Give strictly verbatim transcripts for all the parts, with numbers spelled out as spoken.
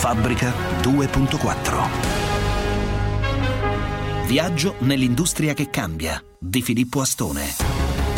Fabbrica due punto quattro. Viaggio nell'industria che cambia di Filippo Astone.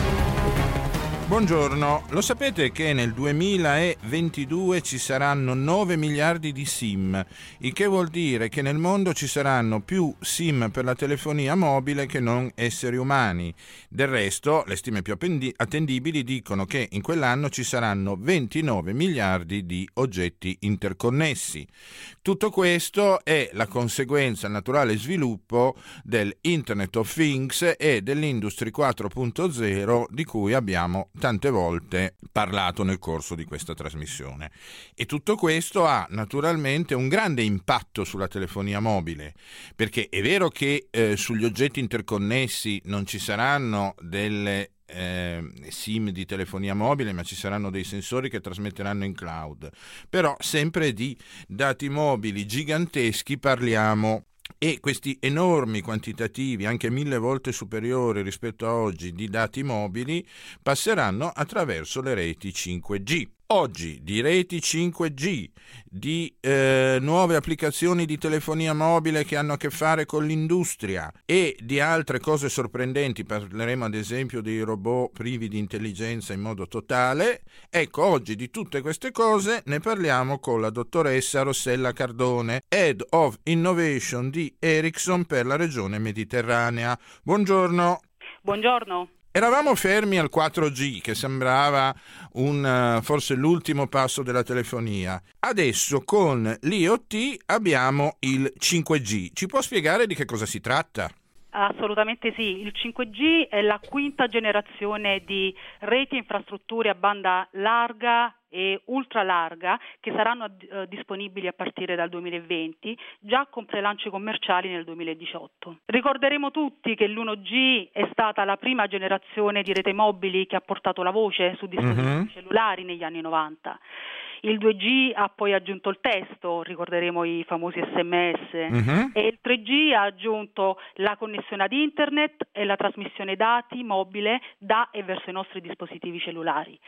Buongiorno, lo sapete che nel duemilaventidue ci saranno nove miliardi di SIM, il che vuol dire che nel mondo ci saranno più SIM per la telefonia mobile che non esseri umani. Del resto, le stime più attendibili dicono che in quell'anno ci saranno ventinove miliardi di oggetti interconnessi. Tutto questo è la conseguenza, il naturale sviluppo del Internet of Things e dell'Industry quattro punto zero di cui abbiamo tante volte parlato nel corso di questa trasmissione. E tutto questo ha naturalmente un grande impatto sulla telefonia mobile, perché è vero che eh, sugli oggetti interconnessi non ci saranno delle eh, SIM di telefonia mobile, ma ci saranno dei sensori che trasmetteranno in cloud. Però sempre di dati mobili giganteschi parliamo. E questi enormi quantitativi, anche mille volte superiori rispetto a oggi, di dati mobili passeranno attraverso le reti cinque G. Oggi di reti cinque G, di eh, nuove applicazioni di telefonia mobile che hanno a che fare con l'industria e di altre cose sorprendenti, parleremo ad esempio dei robot privi di intelligenza in modo totale. Ecco, oggi di tutte queste cose ne parliamo con la dottoressa Rossella Cardone, Head of Innovation di Ericsson per la regione mediterranea. Buongiorno. Buongiorno. Eravamo fermi al quattro G, che sembrava un forse l'ultimo passo della telefonia. Adesso con l'I O T abbiamo il cinque G. Ci può spiegare di che cosa si tratta? Assolutamente sì, il cinque G è la quinta generazione di reti e infrastrutture a banda larga e ultralarga che saranno eh, disponibili a partire dal duemilaventi, già con prelanci commerciali nel duemiladiciotto. Ricorderemo tutti che l'uno G è stata la prima generazione di rete mobili che ha portato la voce su dispositivi mm-hmm. cellulari negli anni novanta. Il due G ha poi aggiunto il testo, ricorderemo i famosi S M S, uh-huh. e il tre G ha aggiunto la connessione ad internet e la trasmissione dati mobile da e verso i nostri dispositivi cellulari.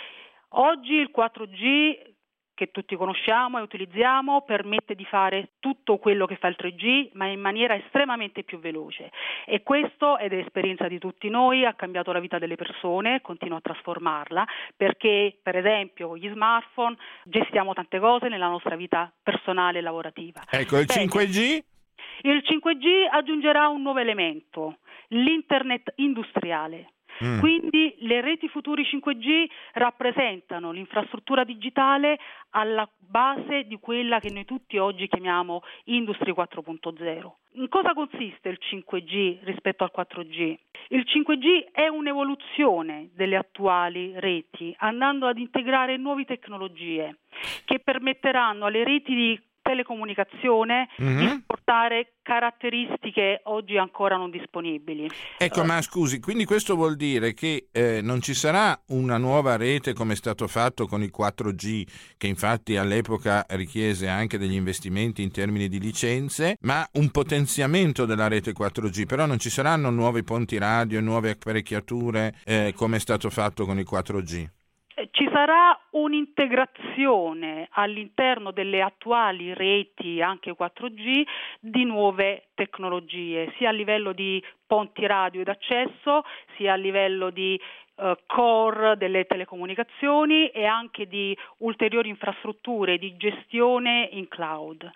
Oggi il quattro G, che tutti conosciamo e utilizziamo, permette di fare tutto quello che fa il tre G, ma in maniera estremamente più veloce. E questo, ed è esperienza di tutti noi, ha cambiato la vita delle persone, continua a trasformarla, perché per esempio con gli smartphone gestiamo tante cose nella nostra vita personale e lavorativa. Ecco, il cinque G? Il cinque G aggiungerà un nuovo elemento, l'internet industriale. Mm. Quindi le reti futuri cinque G rappresentano l'infrastruttura digitale alla base di quella che noi tutti oggi chiamiamo Industry quattro punto zero. In cosa consiste il cinque G rispetto al quattro G? Il cinque G è un'evoluzione delle attuali reti, andando ad integrare nuove tecnologie che permetteranno alle reti di telecomunicazione mm-hmm. di portare caratteristiche oggi ancora non disponibili. Ecco, uh, ma scusi, quindi questo vuol dire che eh, non ci sarà una nuova rete come è stato fatto con il quattro G, che infatti all'epoca richiese anche degli investimenti in termini di licenze, ma un potenziamento della rete quattro G, però non ci saranno nuovi ponti radio e nuove apparecchiature eh, come è stato fatto con il quattro G? Ci sarà un'integrazione all'interno delle attuali reti, anche quattro G, di nuove tecnologie, sia a livello di ponti radio ed accesso, sia a livello di uh, core delle telecomunicazioni e anche di ulteriori infrastrutture di gestione in cloud.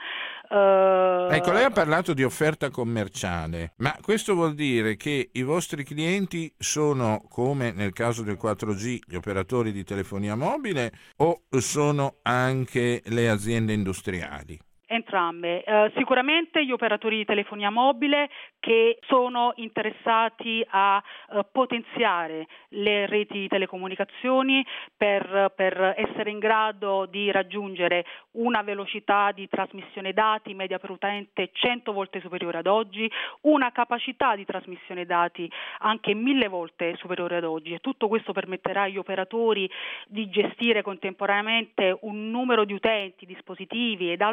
Uh, ecco, lei ha parlato di offerta commerciale, ma questo vuol dire che i vostri clienti sono, come nel caso del quattro G, gli operatori di telefonia mobile o sono anche le aziende industriali? Entrambe. Uh, sicuramente gli operatori di telefonia mobile che sono interessati a uh, potenziare le reti di telecomunicazioni per, per essere in grado di raggiungere una velocità di trasmissione dati media per utente cento volte superiore ad oggi, una capacità di trasmissione dati anche mille volte superiore ad oggi, e tutto questo permetterà agli operatori di gestire contemporaneamente un numero di utenti, dispositivi ed altri oggetti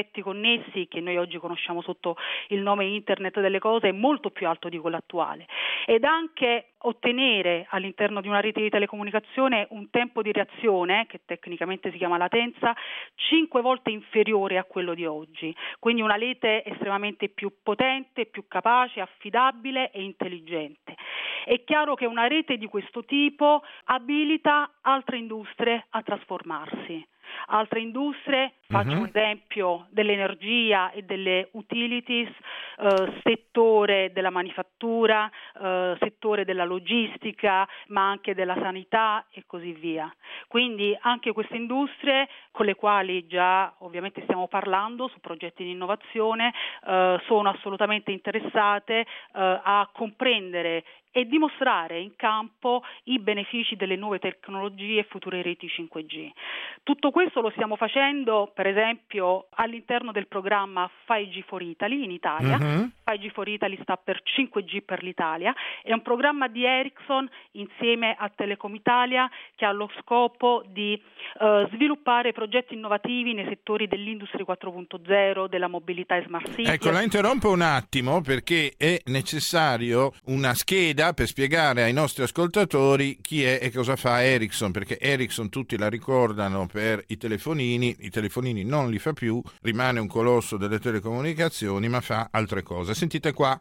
progetti connessi, che noi oggi conosciamo sotto il nome Internet delle cose, è molto più alto di quello attuale, ed anche ottenere all'interno di una rete di telecomunicazione un tempo di reazione, che tecnicamente si chiama latenza, cinque volte inferiore a quello di oggi, quindi una rete estremamente più potente, più capace, affidabile e intelligente. È chiaro che una rete di questo tipo abilita altre industrie a trasformarsi. Altre industrie, faccio uh-huh. un esempio dell'energia e delle utilities, eh, settore della manifattura, eh, settore della logistica, ma anche della sanità e così via. Quindi anche queste industrie, con le quali già ovviamente stiamo parlando su progetti di innovazione, eh, sono assolutamente interessate eh, a comprendere e dimostrare in campo i benefici delle nuove tecnologie e future reti cinque G. Tutto questo lo stiamo facendo, per esempio, all'interno del programma cinque G for Italy in Italia. Uh-huh. cinque G for Italy sta per cinque G per l'Italia, è un programma di Ericsson insieme a Telecom Italia che ha lo scopo di uh, sviluppare progetti innovativi nei settori dell'Industria quattro punto zero, della mobilità e smart city. Ecco, la interrompo un attimo perché è necessario una scheda per spiegare ai nostri ascoltatori chi è e cosa fa Ericsson, perché Ericsson tutti la ricordano per i telefonini, i telefonini non li fa più, rimane un colosso delle telecomunicazioni, ma fa altre cose. Sentite qua.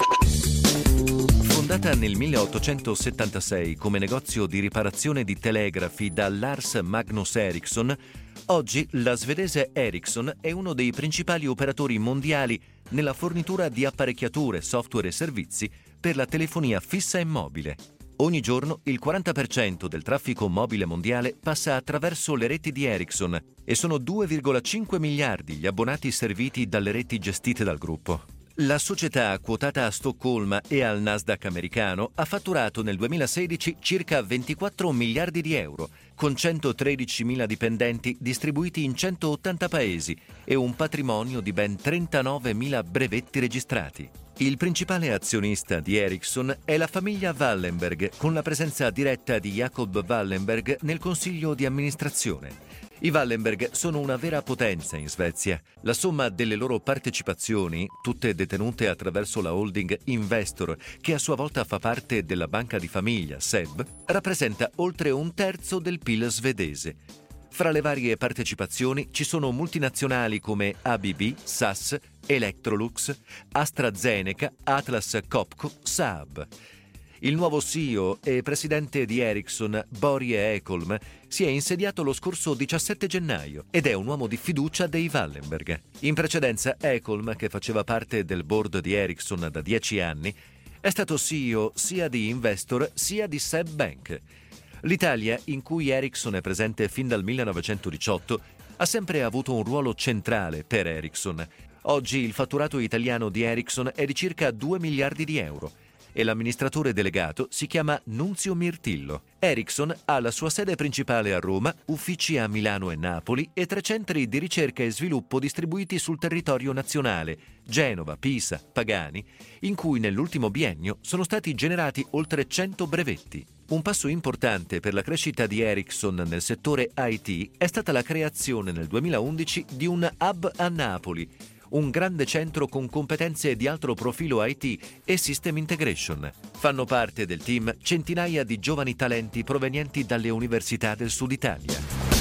Fondata nel milleottocentosettantasei come negozio di riparazione di telegrafi da Lars Magnus Ericsson, oggi la svedese Ericsson è uno dei principali operatori mondiali nella fornitura di apparecchiature, software e servizi per la telefonia fissa e mobile. Ogni giorno il quaranta per cento del traffico mobile mondiale passa attraverso le reti di Ericsson e sono due virgola cinque miliardi gli abbonati serviti dalle reti gestite dal gruppo. La società, quotata a Stoccolma e al Nasdaq americano, ha fatturato nel duemilasedici circa ventiquattro miliardi di euro, con centotredicimila dipendenti distribuiti in centottanta paesi e un patrimonio di ben trentanovemila brevetti registrati. Il principale azionista di Ericsson è la famiglia Wallenberg, con la presenza diretta di Jacob Wallenberg nel consiglio di amministrazione. I Wallenberg sono una vera potenza in Svezia. La somma delle loro partecipazioni, tutte detenute attraverso la holding Investor, che a sua volta fa parte della banca di famiglia S E B, rappresenta oltre un terzo del P I L svedese. Fra le varie partecipazioni ci sono multinazionali come A B B, S A S, Electrolux, AstraZeneca, Atlas Copco, Saab. Il nuovo C E O e presidente di Ericsson, Börje Ekholm, si è insediato lo scorso diciassette gennaio ed è un uomo di fiducia dei Wallenberg. In precedenza, Ekholm, che faceva parte del board di Ericsson da dieci anni, è stato C E O sia di Investor sia di S E B Bank. L'Italia, in cui Ericsson è presente fin dal millenovecentodiciotto, ha sempre avuto un ruolo centrale per Ericsson. Oggi il fatturato italiano di Ericsson è di circa due miliardi di euro e l'amministratore delegato si chiama Nunzio Mirtillo. Ericsson ha la sua sede principale a Roma, uffici a Milano e Napoli e tre centri di ricerca e sviluppo distribuiti sul territorio nazionale, Genova, Pisa, Pagani, in cui nell'ultimo biennio sono stati generati oltre cento brevetti. Un passo importante per la crescita di Ericsson nel settore I T è stata la creazione nel duemilaundici di un hub a Napoli, un grande centro con competenze di alto profilo I T e System Integration. Fanno parte del team centinaia di giovani talenti provenienti dalle università del Sud Italia.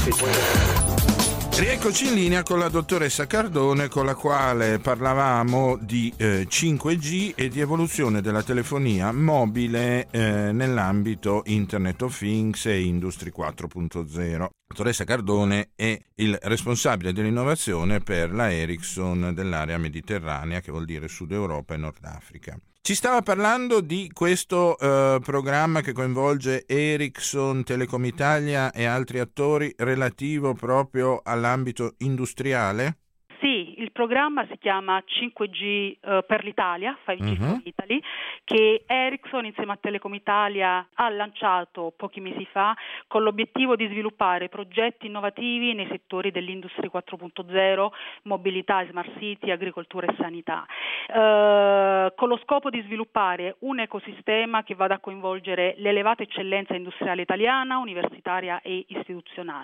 Rieccoci in linea con la dottoressa Cardone, con la quale parlavamo di eh, cinque G e di evoluzione della telefonia mobile eh, nell'ambito Internet of Things e Industry quattro punto zero. La dottoressa Cardone è il responsabile dell'innovazione per la Ericsson dell'area mediterranea, che vuol dire Sud Europa e Nord Africa. Ci stava parlando di questo eh, programma che coinvolge Ericsson, Telecom Italia e altri attori relativo proprio all'ambito industriale? Sì, il programma si chiama cinque G uh, per l'Italia, cinque G uh-huh. for Italy, che Ericsson insieme a Telecom Italia ha lanciato pochi mesi fa con l'obiettivo di sviluppare progetti innovativi nei settori dell'Industria quattro punto zero, mobilità e smart city, agricoltura e sanità, uh, con lo scopo di sviluppare un ecosistema che vada a coinvolgere l'elevata eccellenza industriale italiana, universitaria e istituzionale.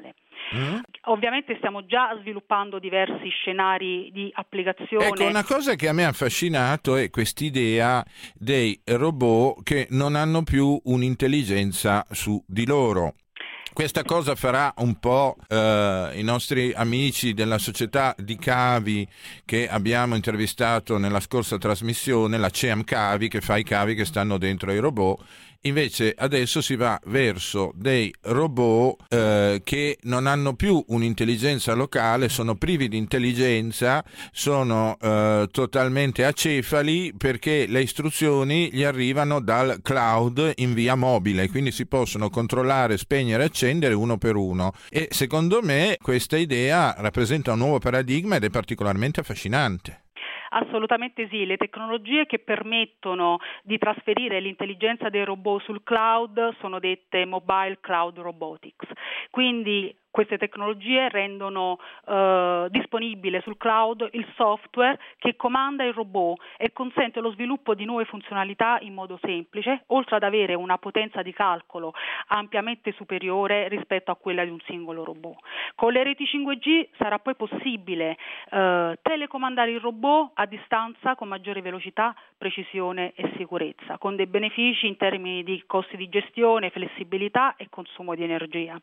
Mm? Ovviamente stiamo già sviluppando diversi scenari di applicazione. Ecco, una cosa che a me ha affascinato è quest'idea dei robot che non hanno più un'intelligenza su di loro. Questa cosa farà un po' eh, i nostri amici della società di cavi che abbiamo intervistato nella scorsa trasmissione, la C E A M Cavi, che fa i cavi che stanno dentro ai robot. Invece adesso si va verso dei robot eh, che non hanno più un'intelligenza locale, sono privi di intelligenza, sono eh, totalmente acefali, perché le istruzioni gli arrivano dal cloud in via mobile, quindi si possono controllare, spegnere e accendere uno per uno. E secondo me questa idea rappresenta un nuovo paradigma ed è particolarmente affascinante. Assolutamente sì, le tecnologie che permettono di trasferire l'intelligenza dei robot sul cloud sono dette mobile cloud robotics, quindi queste tecnologie rendono eh, disponibile sul cloud il software che comanda il robot e consente lo sviluppo di nuove funzionalità in modo semplice, oltre ad avere una potenza di calcolo ampiamente superiore rispetto a quella di un singolo robot. Con le reti cinque G sarà poi possibile eh, telecomandare il robot a distanza con maggiore velocità, precisione e sicurezza, con dei benefici in termini di costi di gestione, flessibilità e consumo di energia.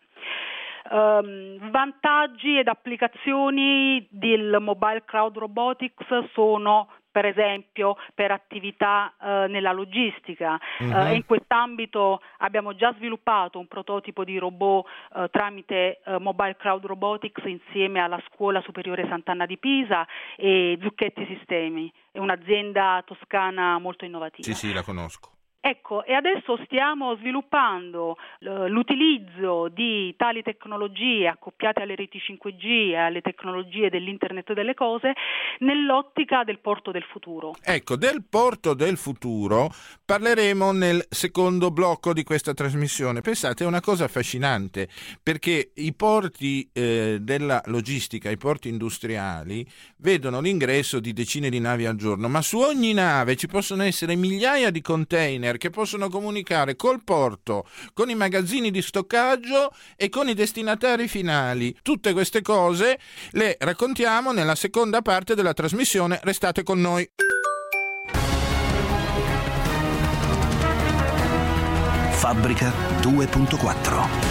Um, vantaggi ed applicazioni del mobile cloud robotics sono per esempio per attività uh, nella logistica. Uh-huh. Uh, in quest'ambito abbiamo già sviluppato un prototipo di robot uh, tramite uh, mobile cloud robotics insieme alla Scuola Superiore Sant'Anna di Pisa e Zucchetti Sistemi, è un'azienda toscana molto innovativa. Sì, sì, la conosco. Ecco, e adesso stiamo sviluppando uh, l'utilizzo di tali tecnologie accoppiate alle reti cinque G e alle tecnologie dell'Internet delle cose nell'ottica del porto del futuro. Ecco, del porto del futuro parleremo nel secondo blocco di questa trasmissione. Pensate, è una cosa affascinante, perché i porti eh, della logistica, i porti industriali, vedono l'ingresso di decine di navi al giorno, ma su ogni nave ci possono essere migliaia di container che possono comunicare col porto, con i magazzini di stoccaggio e con i destinatari finali. Tutte queste cose le raccontiamo nella seconda parte della trasmissione. Restate con noi. Fabbrica due punto quattro.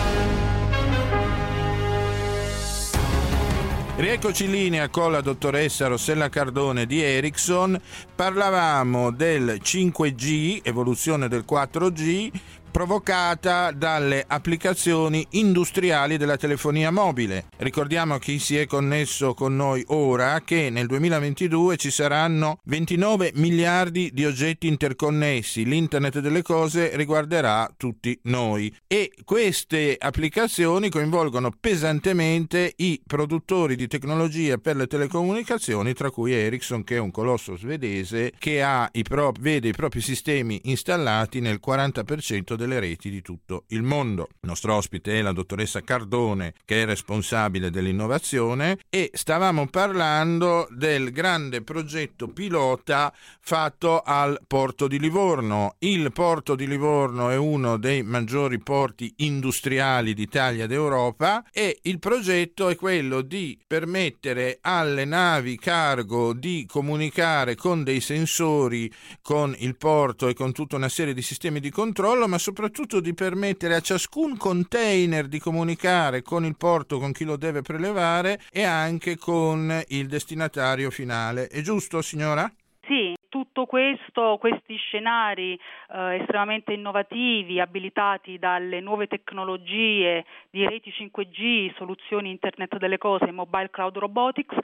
Rieccoci in linea con la dottoressa Rossella Cardone di Ericsson. Parlavamo del cinque G, evoluzione del quattro G, provocata dalle applicazioni industriali della telefonia mobile. Ricordiamo a chi si è connesso con noi ora che nel duemilaventidue ci saranno ventinove miliardi di oggetti interconnessi. L'internet delle cose riguarderà tutti noi e queste applicazioni coinvolgono pesantemente i produttori di tecnologia per le telecomunicazioni, tra cui Ericsson, che è un colosso svedese che ha i pro- vede i propri sistemi installati nel quaranta per cento delle reti di tutto il mondo. Il nostro ospite è la dottoressa Cardone, che è responsabile dell'innovazione, e stavamo parlando del grande progetto pilota fatto al porto di Livorno. Il porto di Livorno è uno dei maggiori porti industriali d'Italia ed Europa e il progetto è quello di permettere alle navi cargo di comunicare con dei sensori con il porto e con tutta una serie di sistemi di controllo, ma soprattutto di permettere a ciascun container di comunicare con il porto, con chi lo deve prelevare e anche con il destinatario finale. È giusto, signora? Sì. Tutto questo, questi scenari eh, estremamente innovativi, abilitati dalle nuove tecnologie di reti cinque G, soluzioni Internet delle cose e mobile cloud robotics,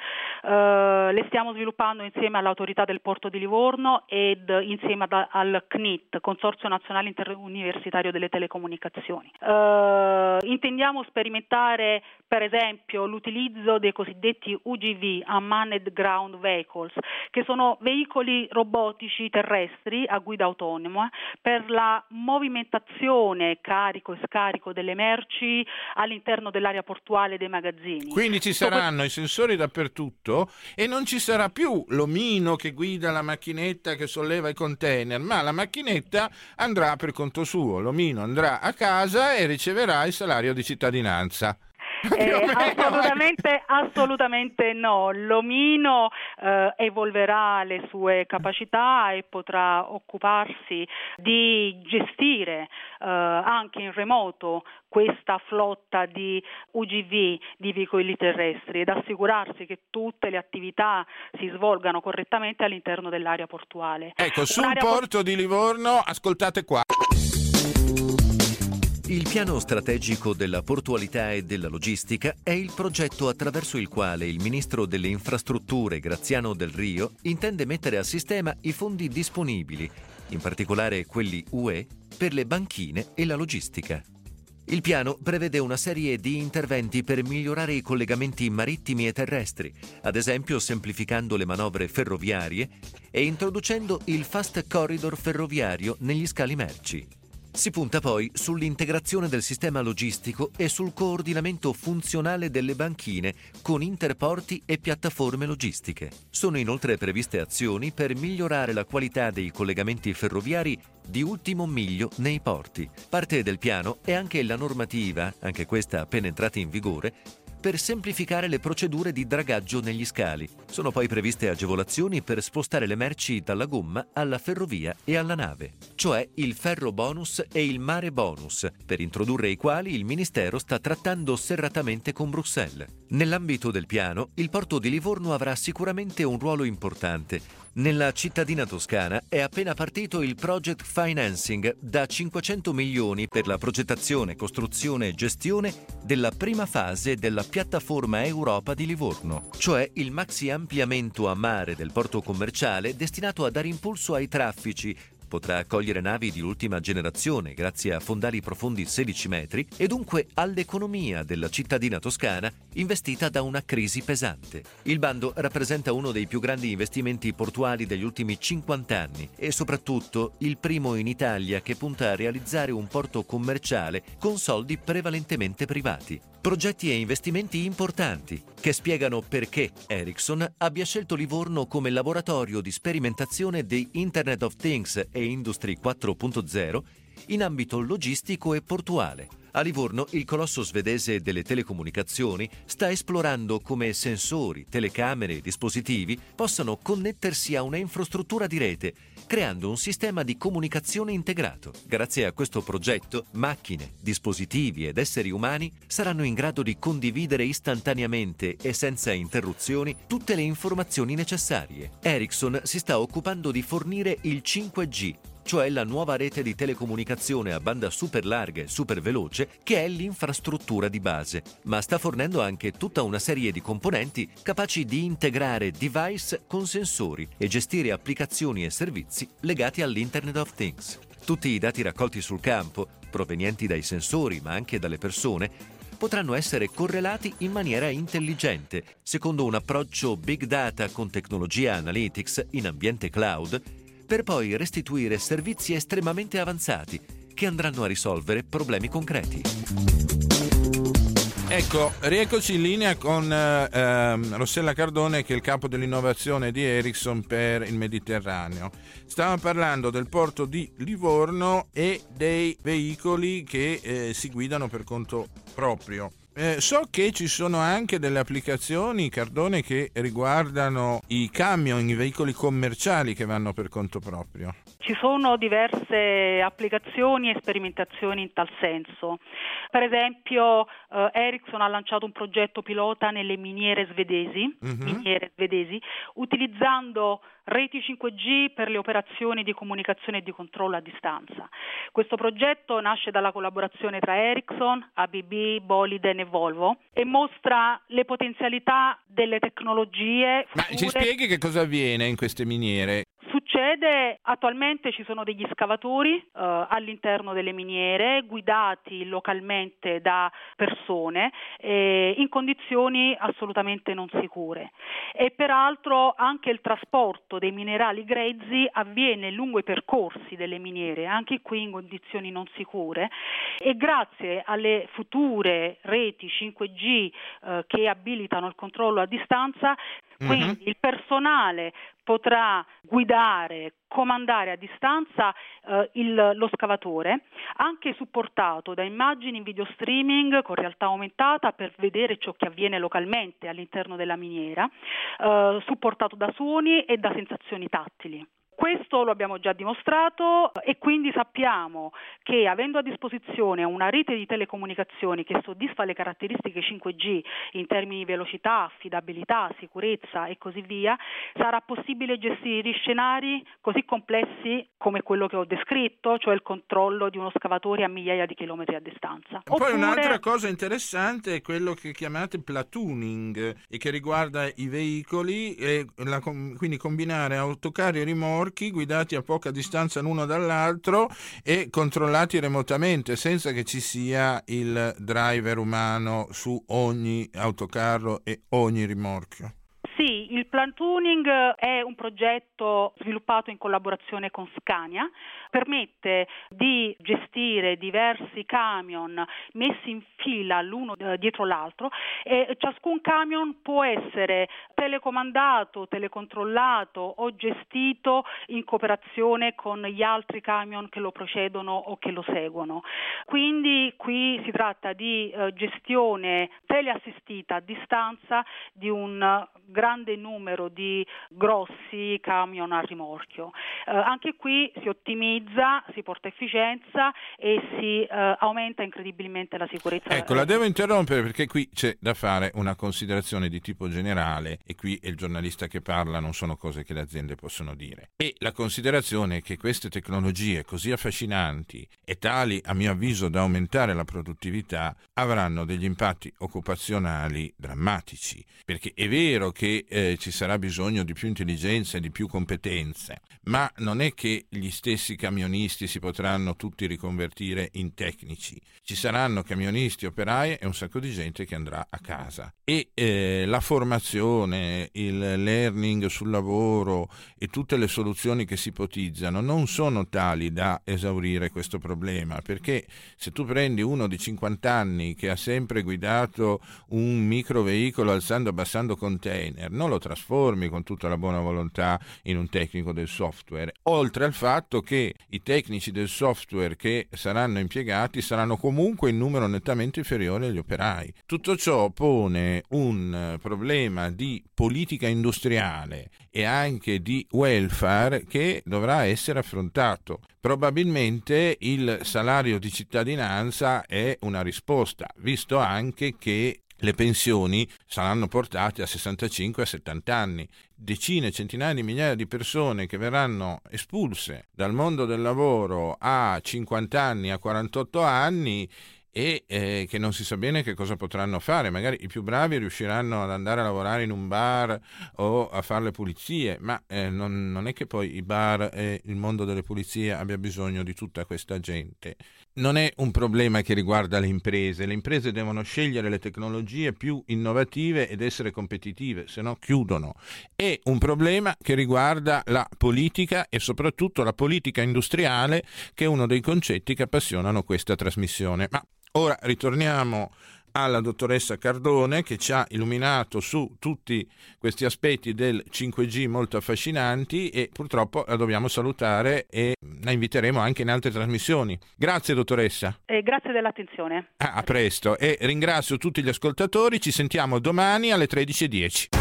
eh, le stiamo sviluppando insieme all'autorità del porto di Livorno ed insieme ad, al C N I T, Consorzio Nazionale Interuniversitario delle Telecomunicazioni. Eh, intendiamo sperimentare per esempio l'utilizzo dei cosiddetti U G V, Unmanned Ground Vehicles, che sono veicoli robotici terrestri a guida autonoma per la movimentazione, carico e scarico delle merci all'interno dell'area portuale dei magazzini. Quindi ci saranno i sensori dappertutto e non ci sarà più l'omino che guida la macchinetta che solleva i container, ma la macchinetta andrà per conto suo, l'omino andrà a casa e riceverà il salario di cittadinanza. Eh, assolutamente, assolutamente no. L'omino eh, evolverà le sue capacità e potrà occuparsi di gestire eh, anche in remoto questa flotta di U G V, di veicoli terrestri, ed assicurarsi che tutte le attività si svolgano correttamente all'interno dell'area portuale. Ecco, sul Un'area porto por- di Livorno, ascoltate qua. Il piano strategico della portualità e della logistica è il progetto attraverso il quale il ministro delle infrastrutture Graziano Del Rio intende mettere a sistema i fondi disponibili, in particolare quelli U E, per le banchine e la logistica. Il piano prevede una serie di interventi per migliorare i collegamenti marittimi e terrestri, ad esempio semplificando le manovre ferroviarie e introducendo il Fast Corridor ferroviario negli scali merci. Si punta poi sull'integrazione del sistema logistico e sul coordinamento funzionale delle banchine con interporti e piattaforme logistiche. Sono inoltre previste azioni per migliorare la qualità dei collegamenti ferroviari di ultimo miglio nei porti. Parte del piano è anche la normativa, anche questa appena entrata in vigore, per semplificare le procedure di dragaggio negli scali. Sono poi previste agevolazioni per spostare le merci dalla gomma alla ferrovia e alla nave, cioè il ferro bonus e il mare bonus, per introdurre i quali il Ministero sta trattando serratamente con Bruxelles. Nell'ambito del piano, il porto di Livorno avrà sicuramente un ruolo importante. Nella cittadina toscana è appena partito il Project Financing da cinquecento milioni per la progettazione, costruzione e gestione della prima fase della piattaforma Europa di Livorno, cioè il maxi ampliamento a mare del porto commerciale destinato a dare impulso ai traffici. Potrà accogliere navi di ultima generazione grazie a fondali profondi sedici metri e dunque all'economia della cittadina toscana investita da una crisi pesante. Il bando rappresenta uno dei più grandi investimenti portuali degli ultimi cinquanta anni e soprattutto il primo in Italia che punta a realizzare un porto commerciale con soldi prevalentemente privati. Progetti e investimenti importanti che spiegano perché Ericsson abbia scelto Livorno come laboratorio di sperimentazione di Internet of Things e Industry quattro punto zero in ambito logistico e portuale. A Livorno il colosso svedese delle telecomunicazioni sta esplorando come sensori, telecamere e dispositivi possano connettersi a una infrastruttura di rete, creando un sistema di comunicazione integrato. Grazie a questo progetto, macchine, dispositivi ed esseri umani saranno in grado di condividere istantaneamente e senza interruzioni tutte le informazioni necessarie. Ericsson si sta occupando di fornire il cinque G, cioè la nuova rete di telecomunicazione a banda super larga e super veloce che è l'infrastruttura di base, ma sta fornendo anche tutta una serie di componenti capaci di integrare device con sensori e gestire applicazioni e servizi legati all'Internet of Things. Tutti i dati raccolti sul campo, provenienti dai sensori ma anche dalle persone, potranno essere correlati in maniera intelligente, secondo un approccio big data con tecnologia analytics in ambiente cloud, per poi restituire servizi estremamente avanzati che andranno a risolvere problemi concreti. Ecco, rieccoci in linea con eh, Rossella Cardone, che è il capo dell'innovazione di Ericsson per il Mediterraneo. Stavamo parlando del porto di Livorno e dei veicoli che eh, si guidano per conto proprio. Eh, so che ci sono anche delle applicazioni, Cardone, che riguardano i camion, i veicoli commerciali che vanno per conto proprio. Ci sono diverse applicazioni e sperimentazioni in tal senso. Per esempio, eh, Ericsson ha lanciato un progetto pilota nelle miniere svedesi, uh-huh. miniere svedesi, utilizzando reti cinque G per le operazioni di comunicazione e di controllo a distanza. Questo progetto nasce dalla collaborazione tra Ericsson, A B B, Boliden e Volvo e mostra le potenzialità delle tecnologie future. Ma ci spieghi che cosa avviene in queste miniere? Succede, attualmente ci sono degli scavatori eh, all'interno delle miniere guidati localmente da persone eh, in condizioni assolutamente non sicure e peraltro anche il trasporto dei minerali grezzi avviene lungo i percorsi delle miniere, anche qui in condizioni non sicure, e grazie alle future reti cinque G eh, che abilitano il controllo a distanza Quindi Mm-hmm. il personale potrà guidare, comandare a distanza eh, il, lo scavatore, anche supportato da immagini in video streaming con realtà aumentata per vedere ciò che avviene localmente all'interno della miniera, eh, supportato da suoni e da sensazioni tattili. Questo lo abbiamo già dimostrato e quindi sappiamo che, avendo a disposizione una rete di telecomunicazioni che soddisfa le caratteristiche cinque G in termini di velocità, affidabilità, sicurezza e così via, sarà possibile gestire scenari così complessi come quello che ho descritto, cioè il controllo di uno scavatore a migliaia di chilometri a distanza. Poi Oppure... un'altra cosa interessante è quello che chiamate platooning e che riguarda i veicoli, e la, quindi combinare autocarri e rimorchi guidati a poca distanza l'uno dall'altro e controllati remotamente senza che ci sia il driver umano su ogni autocarro e ogni rimorchio. Sì, il platooning è un progetto sviluppato in collaborazione con Scania, permette di gestire diversi camion messi in fila l'uno dietro l'altro e ciascun camion può essere telecomandato, telecontrollato o gestito in cooperazione con gli altri camion che lo precedono o che lo seguono. Quindi qui si tratta di eh, gestione teleassistita a distanza di un grande numero di grossi camion a rimorchio. Eh, anche qui si ottimizza, si porta efficienza e si eh, aumenta incredibilmente la sicurezza. Ecco, la devo interrompere perché qui c'è da fare una considerazione di tipo generale e qui è il giornalista che parla, non sono cose che le aziende possono dire. E la considerazione è che queste tecnologie così affascinanti e tali, a mio avviso, da aumentare la produttività, avranno degli impatti occupazionali drammatici, perché è vero che eh, ci sarà bisogno di più intelligenza e di più competenze, ma non è che gli stessi camionisti si potranno tutti riconvertire in tecnici. Ci saranno camionisti, operai e un sacco di gente che andrà a casa. E eh, la formazione, il learning sul lavoro e tutte le soluzioni che si ipotizzano non sono tali da esaurire questo problema, perché se tu prendi uno di cinquanta anni che ha sempre guidato un microveicolo alzando e abbassando container, non lo trasformi con tutta la buona volontà in un tecnico del software, oltre al fatto che i tecnici del software che saranno impiegati saranno comunque in numero nettamente inferiore agli operai. Tutto ciò pone un problema di politica industriale e anche di welfare che dovrà essere affrontato. Probabilmente il salario di cittadinanza è una risposta, visto anche che le pensioni saranno portate a sessantacinque a settanta anni. Decine, centinaia di migliaia di persone che verranno espulse dal mondo del lavoro a cinquanta anni, a quarantotto anni, e eh, che non si sa bene che cosa potranno fare. Magari i più bravi riusciranno ad andare a lavorare in un bar o a fare le pulizie, ma eh, non, non è che poi i bar e il mondo delle pulizie abbia bisogno di tutta questa gente. Non è un problema che riguarda le imprese. Le imprese devono scegliere le tecnologie più innovative ed essere competitive, se no chiudono. È un problema che riguarda la politica e soprattutto la politica industriale, che è uno dei concetti che appassionano questa trasmissione. Ma ora ritorniamo alla dottoressa Cardone, che ci ha illuminato su tutti questi aspetti del cinque G molto affascinanti, e purtroppo la dobbiamo salutare e la inviteremo anche in altre trasmissioni. Grazie dottoressa. Eh, grazie dell'attenzione. Ah, a presto, e ringrazio tutti gli ascoltatori. Ci sentiamo domani alle tredici e dieci.